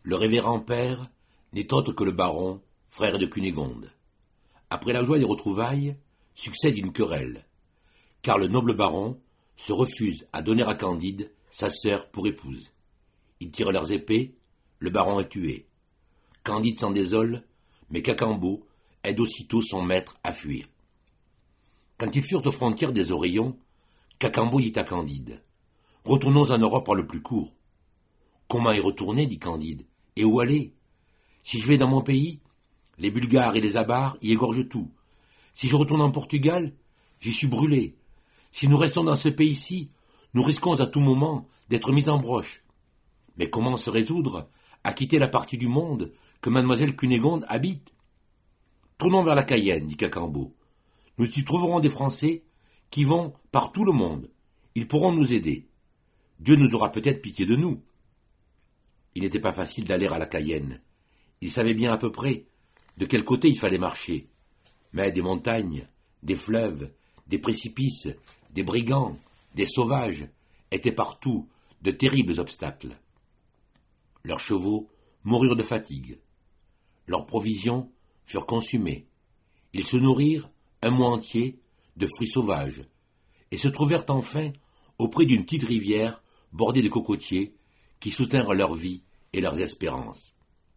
Le révérend père n'est autre que le baron, frère de Cunégonde. Après la joie des retrouvailles, succède une querelle, car le noble baron se refuse à donner à Candide sa sœur pour épouse. Ils tirent leurs épées, le baron est tué. Candide s'en désole, mais Cacambo aide aussitôt son maître à fuir. Quand ils furent aux frontières des Oreillons, Cacambo dit à Candide : « Retournons en Europe par le plus court. » »« Comment y retourner, dit Candide, et où aller ? Si je vais dans mon pays, les Bulgares et les Abares y égorgent tout. Si je retourne en Portugal, j'y suis brûlé. Si nous restons dans ce pays-ci, nous risquons à tout moment d'être mis en broche. Mais comment se résoudre à quitter la partie du monde que mademoiselle Cunégonde habite ? Tournons vers la Cayenne, dit Cacambo. Nous y trouverons des Français qui vont par tout le monde. Ils pourront nous aider. Dieu nous aura peut-être pitié de nous. Il n'était pas facile d'aller à la Cayenne. Il savait bien à peu près de quel côté il fallait marcher. Mais des montagnes, des fleuves, des précipices, des brigands, des sauvages étaient partout de terribles obstacles. Leurs chevaux moururent de fatigue. Leurs provisions furent consumées. Ils se nourrirent un mois entier de fruits sauvages et se trouvèrent enfin auprès d'une petite rivière bordée de cocotiers qui soutinrent leur vie et leurs espérances.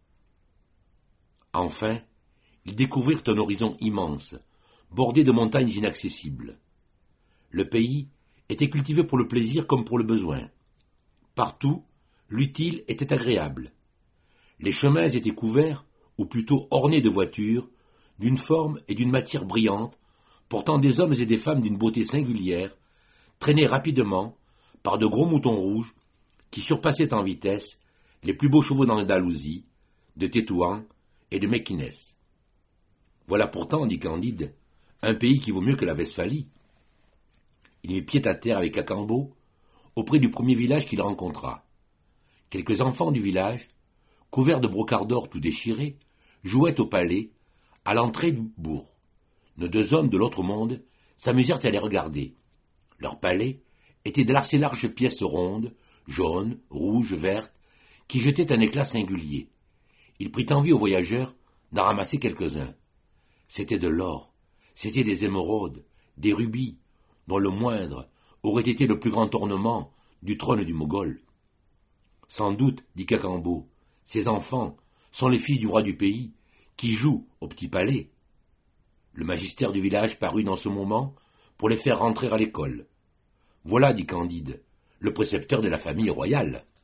Enfin, ils découvrirent un horizon immense, bordé de montagnes inaccessibles. Le pays était cultivé pour le plaisir comme pour le besoin. Partout, l'utile était agréable. Les chemins étaient couverts, ou plutôt ornés de voitures, d'une forme et d'une matière brillantes, portant des hommes et des femmes d'une beauté singulière, traînés rapidement par de gros moutons rouges qui surpassaient en vitesse les plus beaux chevaux d'Andalousie, de Tétouan et de Meknès. Voilà pourtant, dit Candide, un pays qui vaut mieux que la Westphalie. Il mit pied à terre avec Cacambo auprès du premier village qu'il rencontra. Quelques enfants du village, couverts de brocarts d'or tout déchirés, jouaient au palais à l'entrée du bourg. Nos deux hommes de l'autre monde s'amusèrent à les regarder. Leur palais était d'assez larges pièces rondes, jaunes, rouges, vertes, qui jetaient un éclat singulier. Il prit envie aux voyageurs d'en ramasser quelques-uns. C'était de l'or, c'était des émeraudes, des rubis, dont le moindre aurait été le plus grand ornement du trône du Mogol. Sans doute, dit Cacambo, ces enfants sont les filles du roi du pays, qui jouent au petit palais. Le magistère du village parut dans ce moment pour les faire rentrer à l'école. Voilà, dit Candide, le précepteur de la famille royale.